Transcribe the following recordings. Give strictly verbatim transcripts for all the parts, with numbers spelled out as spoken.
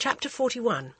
Chapter forty-one.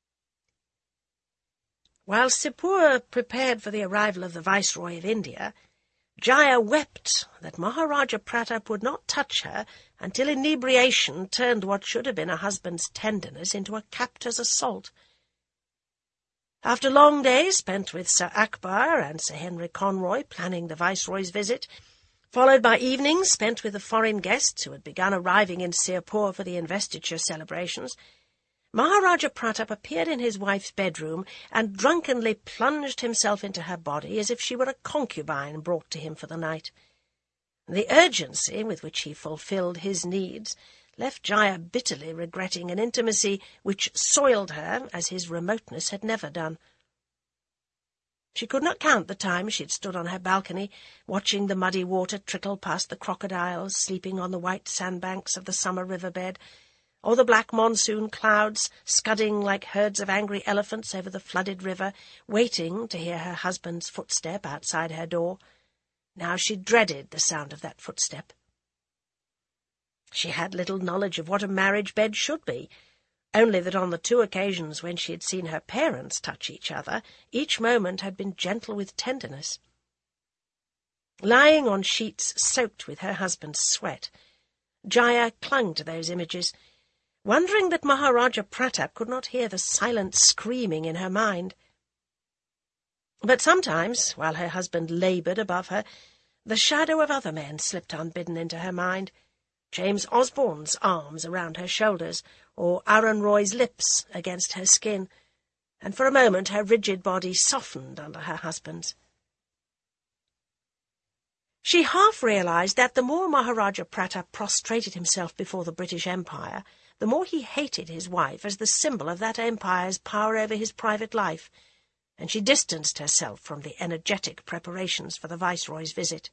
While Sipur prepared for the arrival of the Viceroy of India, Jaya wept that Maharaja Pratap would not touch her until inebriation turned what should have been a husband's tenderness into a captor's assault. After long days spent with Sir Akbar and Sir Henry Conroy planning the Viceroy's visit, followed by evenings spent with the foreign guests who had begun arriving in Sirpur for the investiture celebrations, Maharaja Pratap appeared in his wife's bedroom and drunkenly plunged himself into her body as if she were a concubine brought to him for the night. The urgency with which he fulfilled his needs left Jaya bitterly regretting an intimacy which soiled her as his remoteness had never done. She could not count the time she had stood on her balcony, watching the muddy water trickle past the crocodiles sleeping on the white sandbanks of the summer riverbed, or the black monsoon clouds scudding like herds of angry elephants over the flooded river, waiting to hear her husband's footstep outside her door. Now she dreaded the sound of that footstep. She had little knowledge of what a marriage bed should be, only that on the two occasions when she had seen her parents touch each other, each moment had been gentle with tenderness. Lying on sheets soaked with her husband's sweat, Jaya clung to those images, wondering that Maharaja Pratap could not hear the silent screaming in her mind. But sometimes, while her husband laboured above her, the shadow of other men slipped unbidden into her mind, James Osborne's arms around her shoulders, or Aaron Roy's lips against her skin, and for a moment her rigid body softened under her husband's. She half realized that the more Maharaja Pratap prostrated himself before the British Empire, the more he hated his wife as the symbol of that empire's power over his private life, and she distanced herself from the energetic preparations for the Viceroy's visit.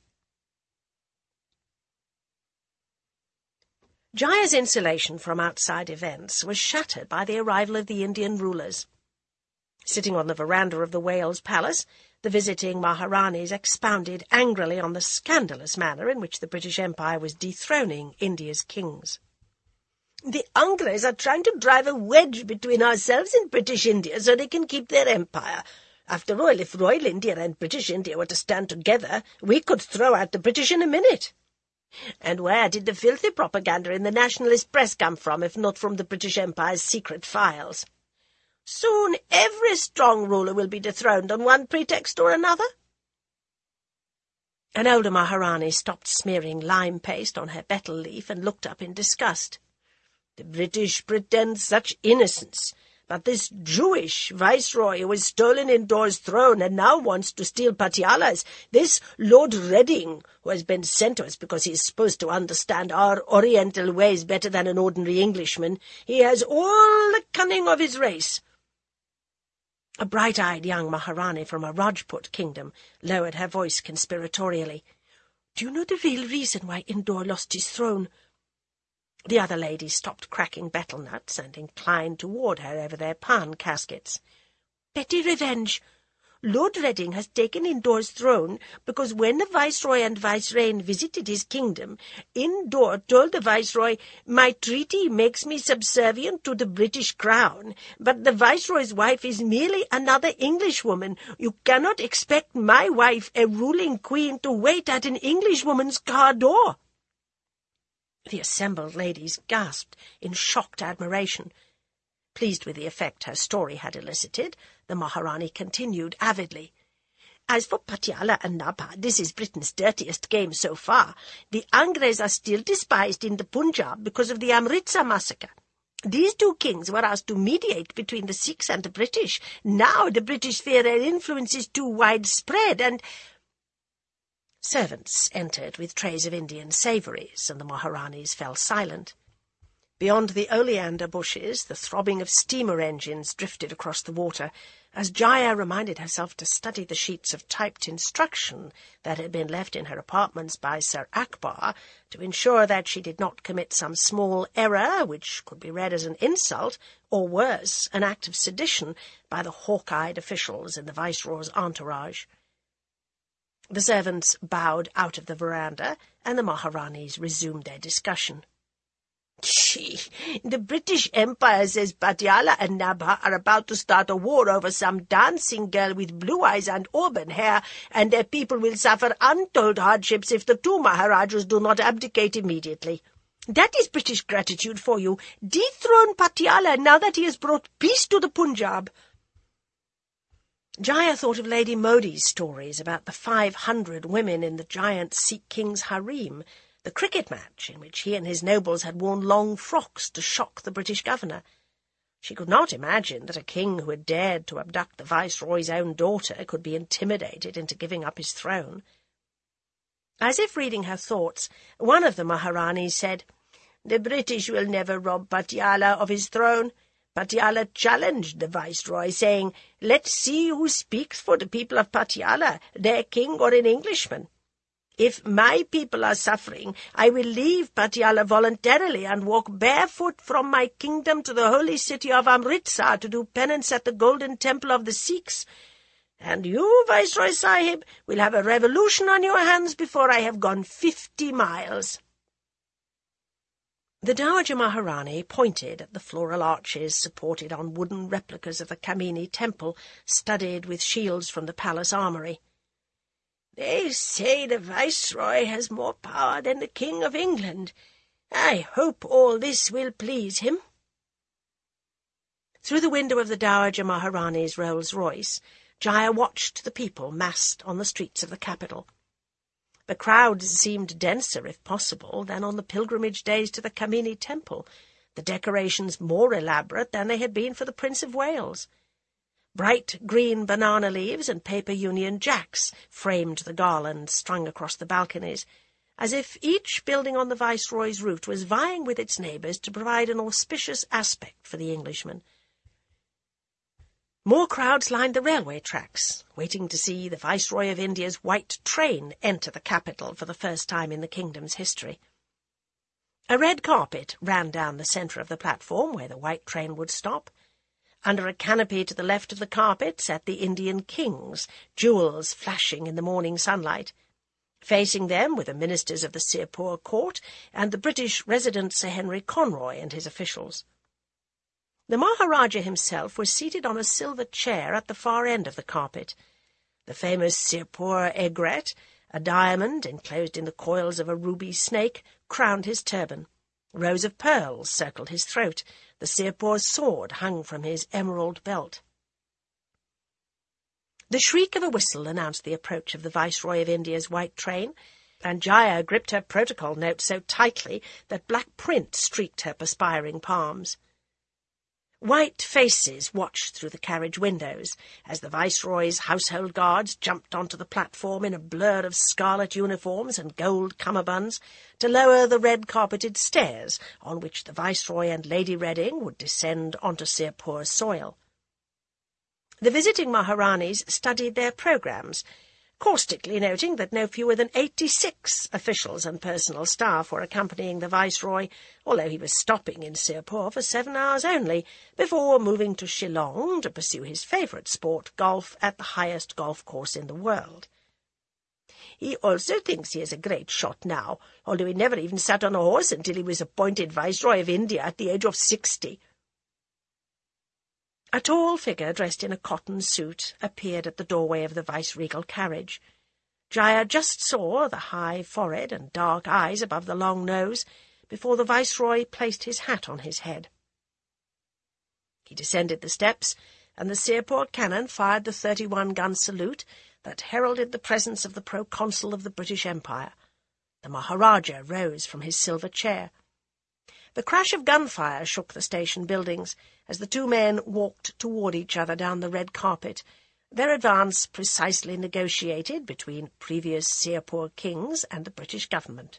Jaya's insulation from outside events was shattered by the arrival of the Indian rulers. Sitting on the veranda of the Wales Palace, the visiting Maharanis expounded angrily on the scandalous manner in which the British Empire was dethroning India's kings. "The Angles are trying to drive a wedge between ourselves and British India so they can keep their empire. After all, if Royal India and British India were to stand together, we could throw out the British in a minute. And where did the filthy propaganda in the nationalist press come from, if not from the British Empire's secret files? Soon every strong ruler will be dethroned on one pretext or another." An older Maharani stopped smearing lime paste on her betel leaf and looked up in disgust. "The British pretend such innocence, but this Jewish viceroy who has stolen Indore's throne and now wants to steal Patiala's, this Lord Reading, who has been sent to us because he is supposed to understand our Oriental ways better than an ordinary Englishman, he has all the cunning of his race." A bright-eyed young Maharani from a Rajput kingdom lowered her voice conspiratorially. "Do you know the real reason why Indore lost his throne?" The other ladies stopped cracking betel nuts and inclined toward her over their pan caskets. "Petty revenge. Lord Reading has taken Indore's throne because when the Viceroy and Vicereine visited his kingdom, Indore told the Viceroy, 'My treaty makes me subservient to the British crown, but the Viceroy's wife is merely another Englishwoman. You cannot expect my wife, a ruling queen, to wait at an Englishwoman's car door.'" The assembled ladies gasped in shocked admiration. Pleased with the effect her story had elicited, the Maharani continued avidly. "As for Patiala and Nabha, this is Britain's dirtiest game so far. The Angles are still despised in the Punjab because of the Amritsar massacre. These two kings were asked to mediate between the Sikhs and the British. Now the British fear their influence is too widespread, and—" Servants entered with trays of Indian savouries, and the Maharanis fell silent. Beyond the oleander bushes, the throbbing of steamer engines drifted across the water, as Jaya reminded herself to study the sheets of typed instruction that had been left in her apartments by Sir Akbar, to ensure that she did not commit some small error which could be read as an insult, or worse, an act of sedition, by the hawk-eyed officials in the Viceroy's entourage. The servants bowed out of the veranda, and the Maharanis resumed their discussion. Gee, the British Empire says Patiala and Nabha are about to start a war over some dancing girl with blue eyes and auburn hair, and their people will suffer untold hardships if the two Maharajas do not abdicate immediately. That is British gratitude for you. Dethrone Patiala now that he has brought peace to the Punjab. Jaya thought of Lady Modi's stories about the five hundred women in the giant Sikh king's harem, the cricket match in which he and his nobles had worn long frocks to shock the British governor. She could not imagine that a king who had dared to abduct the Viceroy's own daughter could be intimidated into giving up his throne. As if reading her thoughts, one of the Maharanis said, "The British will never rob Patiala of his throne." Patiala challenged the Viceroy, saying, "Let's see who speaks for the people of Patiala, their king or an Englishman. If my people are suffering, I will leave Patiala voluntarily and walk barefoot from my kingdom to the holy city of Amritsar to do penance at the golden temple of the Sikhs. And you, Viceroy Sahib, will have a revolution on your hands before I have gone fifty miles." The Dowager Maharani pointed at the floral arches supported on wooden replicas of the Kamini temple, studded with shields from the palace armoury. "They say the Viceroy has more power than the King of England. I hope all this will please him." Through the window of the Dowager Maharani's Rolls-Royce, Jaya watched the people massed on the streets of the capital. The crowds seemed denser, if possible, than on the pilgrimage days to the Kamini temple, the decorations more elaborate than they had been for the Prince of Wales. Bright green banana leaves and paper Union Jacks framed the garlands strung across the balconies, as if each building on the Viceroy's route was vying with its neighbours to provide an auspicious aspect for the Englishman. More crowds lined the railway tracks, waiting to see the Viceroy of India's white train enter the capital for the first time in the kingdom's history. A red carpet ran down the centre of the platform where the white train would stop. Under a canopy to the left of the carpet sat the Indian kings, jewels flashing in the morning sunlight. Facing them were the ministers of the Sirpur court and the British resident Sir Henry Conroy and his officials. The Maharaja himself was seated on a silver chair at the far end of the carpet. The famous Sirpur aigrette, a diamond enclosed in the coils of a ruby snake, crowned his turban. Rows of pearls circled his throat. The Sirpur sword hung from his emerald belt. The shriek of a whistle announced the approach of the Viceroy of India's white train, and Jaya gripped her protocol note so tightly that black print streaked her perspiring palms. White faces watched through the carriage windows as the Viceroy's household guards jumped onto the platform in a blur of scarlet uniforms and gold cummerbunds to lower the red-carpeted stairs on which the Viceroy and Lady Reading would descend onto Sirpur soil. The visiting Maharanis studied their programmes, caustically noting that no fewer than eighty-six officials and personal staff were accompanying the Viceroy, although he was stopping in Sirpur for seven hours only, before moving to Shillong to pursue his favourite sport, golf, at the highest golf course in the world. He also thinks he is a great shot now, although he never even sat on a horse until he was appointed Viceroy of India at the age of sixty. A tall figure dressed in a cotton suit appeared at the doorway of the viceregal carriage. Jaya just saw the high forehead and dark eyes above the long nose before the Viceroy placed his hat on his head. He descended the steps, and the Sirpur cannon fired the thirty-one gun salute that heralded the presence of the proconsul of the British Empire. The Maharaja rose from his silver chair. The crash of gunfire shook the station buildings as the two men walked toward each other down the red carpet, their advance precisely negotiated between previous Sirpur kings and the British government.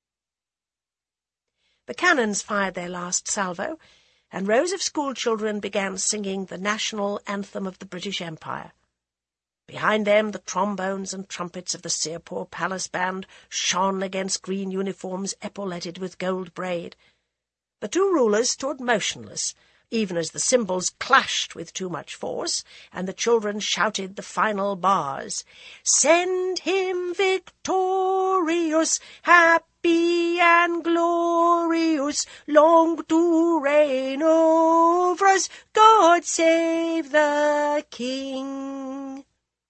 The cannons fired their last salvo, and rows of schoolchildren began singing the national anthem of the British Empire. Behind them the trombones and trumpets of the Sirpur palace band shone against green uniforms epauletted with gold braid. The two rulers stood motionless, even as the cymbals clashed with too much force, and the children shouted the final bars. "Send him victorious, happy happy and glorious, long to reign over us, God save the King.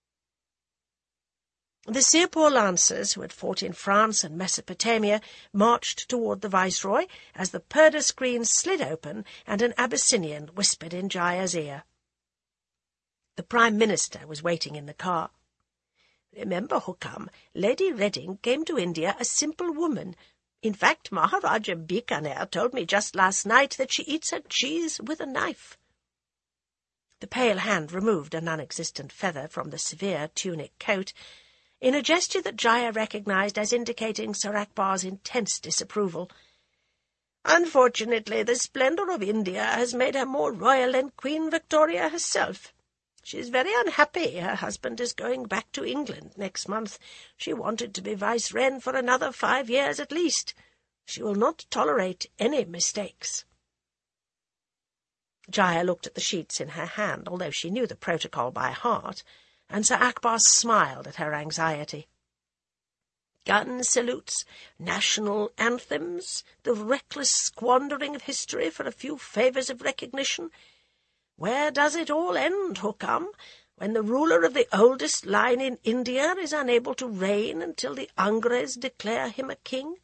The Sepoy lancers, who had fought in France and Mesopotamia, marched toward the viceroy as the purdah screen slid open and an Abyssinian whispered in Jaya's ear. The Prime Minister was waiting in the car. "Remember, Hukam, Lady Reading came to India a simple woman. In fact, Maharaja Bikaner told me just last night that she eats her cheese with a knife." The pale hand removed a non-existent feather from the severe tunic coat, in a gesture that Jaya recognized as indicating Sir Akbar's intense disapproval. "Unfortunately, the splendour of India has made her more royal than Queen Victoria herself. She is very unhappy. Her husband is going back to England next month. She wanted to be Vice-Reine for another five years at least. She will not tolerate any mistakes." Jaya looked at the sheets in her hand, although she knew the protocol by heart, and Sir Akbar smiled at her anxiety. Gun salutes, national anthems, the reckless squandering of history for a few favours of recognition. Where does it all end, Hukam, when the ruler of the oldest line in India is unable to reign until the Angres declare him a king?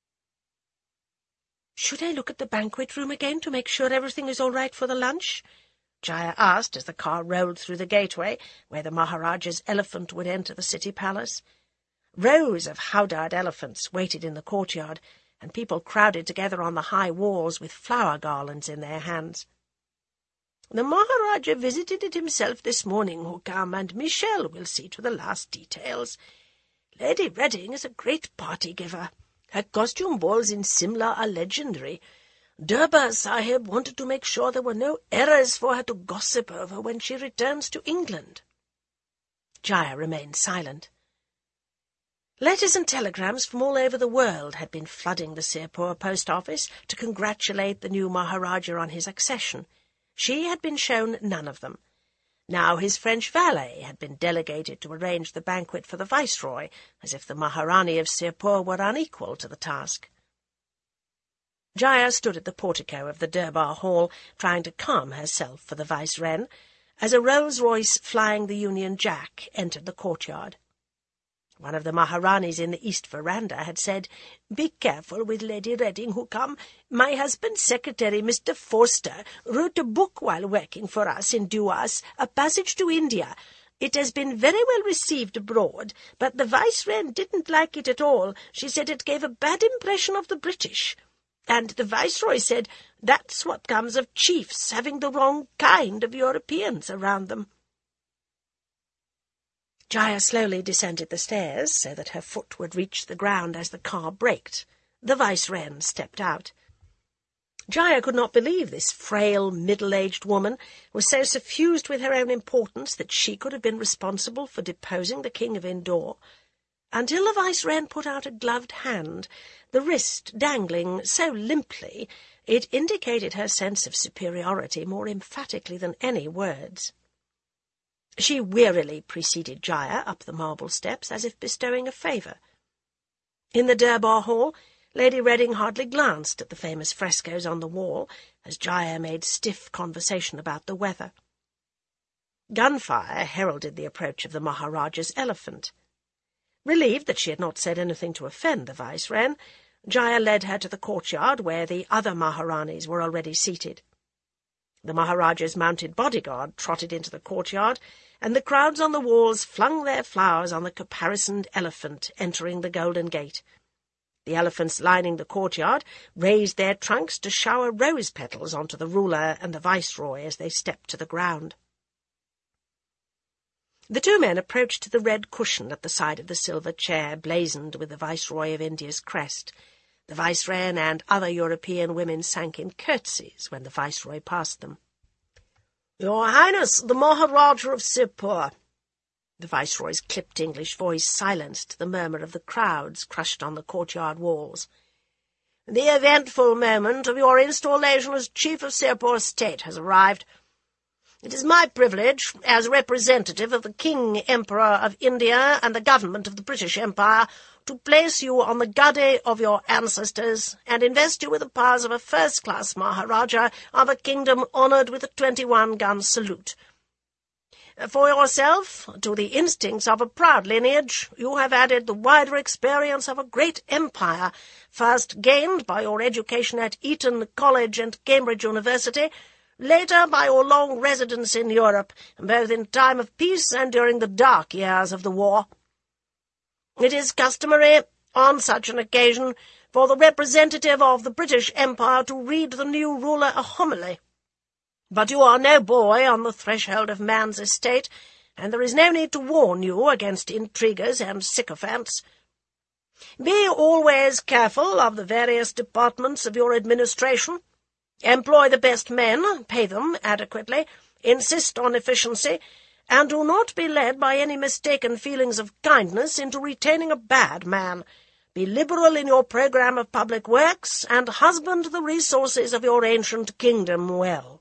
"Should I look at the banquet room again to make sure everything is all right for the lunch?" Jaya asked as the car rolled through the gateway where the Maharaja's elephant would enter the city palace. Rows of howdahed elephants waited in the courtyard, and people crowded together on the high walls with flower garlands in their hands. "The Maharaja visited it himself this morning, Hukam, and Michelle will see to the last details. Lady Reading is a great party-giver. Her costume balls in Simla are legendary. Durbar Sahib wanted to make sure there were no errors for her to gossip over when she returns to England." Jaya remained silent. Letters and telegrams from all over the world had been flooding the Sirpur post office to congratulate the new Maharaja on his accession. She had been shown none of them. Now his French valet had been delegated to arrange the banquet for the Viceroy, as if the Maharani of Sirpur were unequal to the task. Jaya stood at the portico of the Durbar Hall, trying to calm herself for the Vice-Reine, as a Rolls-Royce flying the Union Jack entered the courtyard. One of the Maharanis in the east veranda had said, "Be careful with Lady Reading, Hukam. My husband's secretary, Mister Forster, wrote a book while working for us in Duas, A Passage to India. It has been very well received abroad, but the Vice-Reine didn't like it at all. She said it gave a bad impression of the British. And the Viceroy said, that's what comes of chiefs having the wrong kind of Europeans around them." Jaya slowly descended the stairs so that her foot would reach the ground as the car braked. The Vice-Reine stepped out. Jaya could not believe this frail, middle-aged woman was so suffused with her own importance that she could have been responsible for deposing the King of Indore, until the Vice-Reine put out a gloved hand, the wrist dangling so limply it indicated her sense of superiority more emphatically than any words. She wearily preceded Jaya up the marble steps as if bestowing a favour. In the Durbar Hall, Lady Reading hardly glanced at the famous frescoes on the wall as Jaya made stiff conversation about the weather. Gunfire heralded the approach of the Maharaja's elephant. Relieved that she had not said anything to offend the Vicereine, Jaya led her to the courtyard where the other Maharanis were already seated. The Maharaja's mounted bodyguard trotted into the courtyard, and the crowds on the walls flung their flowers on the caparisoned elephant entering the Golden Gate. The elephants lining the courtyard raised their trunks to shower rose petals onto the ruler and the Viceroy as they stepped to the ground. The two men approached the red cushion at the side of the silver chair blazoned with the Viceroy of India's crest. The Vicereine and other European women sank in curtsies when the Viceroy passed them. "Your Highness, the Maharaja of Sirpur." The Viceroy's clipped English voice silenced the murmur of the crowds crushed on the courtyard walls. "The eventful moment of your installation as Chief of Sirpur State has arrived. It is my privilege, as representative of the King Emperor of India and the government of the British Empire, to place you on the gadi of your ancestors and invest you with the powers of a first-class Maharaja of a kingdom honoured with a twenty-one gun salute. For yourself, to the instincts of a proud lineage, you have added the wider experience of a great empire, first gained by your education at Eton College and Cambridge University, later by your long residence in Europe, both in time of peace and during the dark years of the war. It is customary, on such an occasion, for the representative of the British Empire to read the new ruler a homily. But you are no boy on the threshold of man's estate, and there is no need to warn you against intriguers and sycophants. Be always careful of the various departments of your administration. Employ the best men, pay them adequately, insist on efficiency, and do not be led by any mistaken feelings of kindness into retaining a bad man. Be liberal in your programme of public works, and husband the resources of your ancient kingdom well.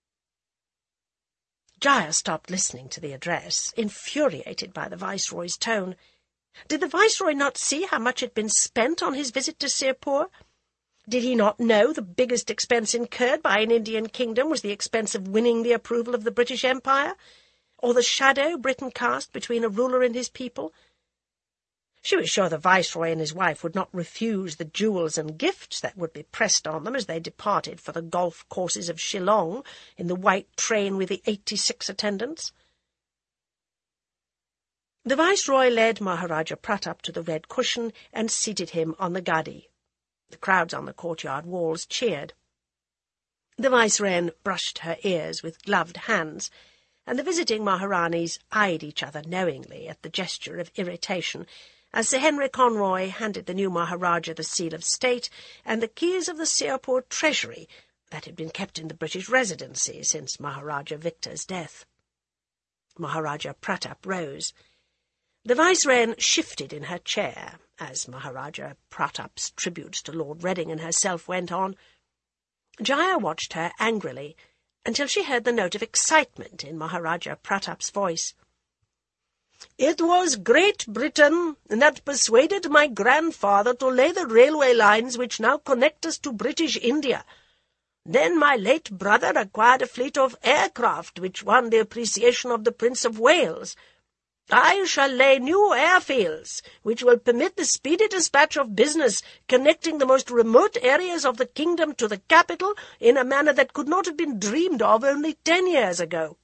Jaya stopped listening to the address, infuriated by the Viceroy's tone. Did the Viceroy not see how much had been spent on his visit to Sirpur? Did he not know the biggest expense incurred by an Indian kingdom was the expense of winning the approval of the British Empire, or the shadow Britain cast between a ruler and his people? She was sure the Viceroy and his wife would not refuse the jewels and gifts that would be pressed on them as they departed for the golf courses of Shillong in the white train with the eighty-six attendants. The Viceroy led Maharaja Pratap to the red cushion and seated him on the gadi. The crowds on the courtyard walls cheered. The Vicereine brushed her ears with gloved hands, and the visiting Maharanis eyed each other knowingly at the gesture of irritation as Sir Henry Conroy handed the new Maharaja the seal of state and the keys of the Sirpur treasury that had been kept in the British Residency since Maharaja Victor's death. Maharaja Pratap rose. The Vicereine shifted in her chair as Maharaja Pratap's tributes to Lord Reading and herself went on. Jaya watched her angrily until she heard the note of excitement in Maharaja Pratap's voice. "It was Great Britain that persuaded my grandfather to lay the railway lines which now connect us to British India. Then my late brother acquired a fleet of aircraft which won the appreciation of the Prince of Wales. I shall lay new airfields, which will permit the speedy dispatch of business connecting the most remote areas of the kingdom to the capital in a manner that could not have been dreamed of only ten years ago."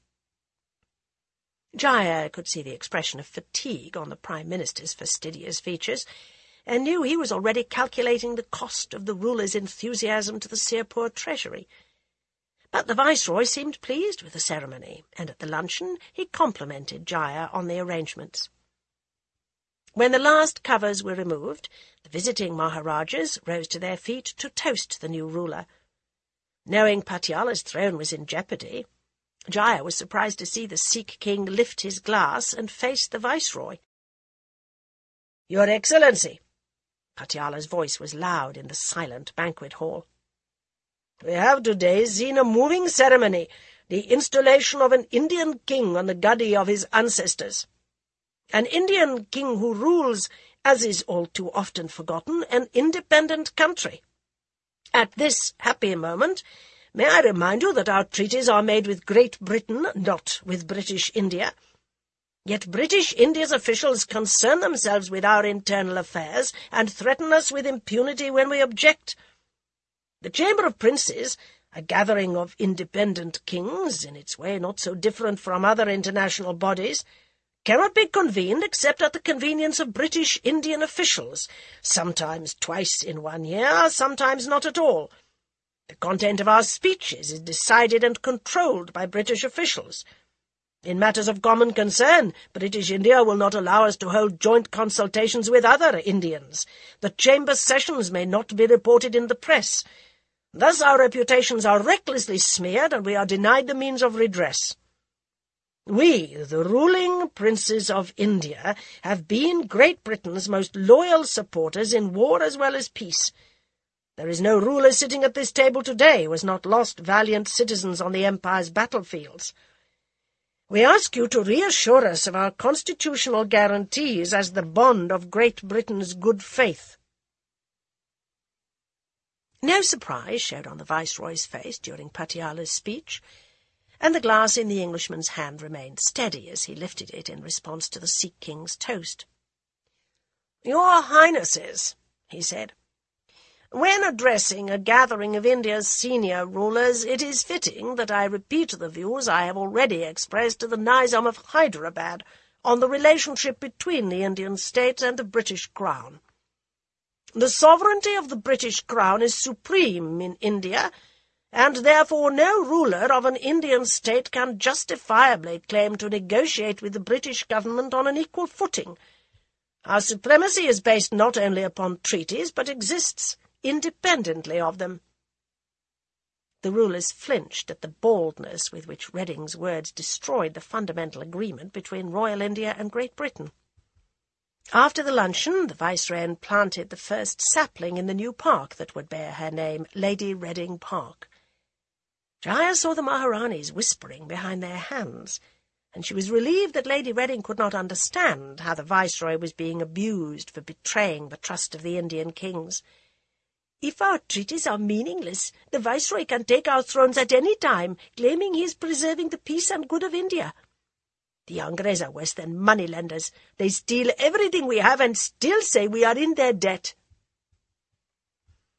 Jaya could see the expression of fatigue on the Prime Minister's fastidious features, and knew he was already calculating the cost of the ruler's enthusiasm to the Sirpur treasury. But the Viceroy seemed pleased with the ceremony, and at the luncheon he complimented Jaya on the arrangements. When the last covers were removed, the visiting Maharajas rose to their feet to toast the new ruler. Knowing Patiala's throne was in jeopardy, Jaya was surprised to see the Sikh king lift his glass and face the Viceroy. "Your Excellency!" Patiala's voice was loud in the silent banquet hall. "We have today seen a moving ceremony, the installation of an Indian king on the gadi of his ancestors. An Indian king who rules, as is all too often forgotten, an independent country. At this happy moment, may I remind you that our treaties are made with Great Britain, not with British India. Yet British India's officials concern themselves with our internal affairs and threaten us with impunity when we object. The Chamber of Princes, a gathering of independent kings, in its way not so different from other international bodies, cannot be convened except at the convenience of British Indian officials, sometimes twice in one year, sometimes not at all. The content of our speeches is decided and controlled by British officials. In matters of common concern, British India will not allow us to hold joint consultations with other Indians. The Chamber sessions may not be reported in the press. Thus our reputations are recklessly smeared, and we are denied the means of redress. We, the ruling princes of India, have been Great Britain's most loyal supporters in war as well as peace. There is no ruler sitting at this table today who has not lost valiant citizens on the Empire's battlefields. We ask you to reassure us of our constitutional guarantees as the bond of Great Britain's good faith." No surprise showed on the Viceroy's face during Patiala's speech, and the glass in the Englishman's hand remained steady as he lifted it in response to the Sikh King's toast. "Your Highnesses," he said, "when addressing a gathering of India's senior rulers, it is fitting that I repeat the views I have already expressed to the Nizam of Hyderabad on the relationship between the Indian state and the British Crown. The sovereignty of the British Crown is supreme in India, and therefore no ruler of an Indian state can justifiably claim to negotiate with the British government on an equal footing. Our supremacy is based not only upon treaties, but exists independently of them." The rulers flinched at the baldness with which Reading's words destroyed the fundamental agreement between Royal India and Great Britain. After the luncheon, the Viceroy planted the first sapling in the new park that would bear her name, Lady Reading Park. Jaya saw the Maharanis whispering behind their hands, and she was relieved that Lady Reading could not understand how the Viceroy was being abused for betraying the trust of the Indian kings. "If our treaties are meaningless, the Viceroy can take our thrones at any time, claiming he is preserving the peace and good of India. The Angrez are worse than moneylenders. They steal everything we have and still say we are in their debt."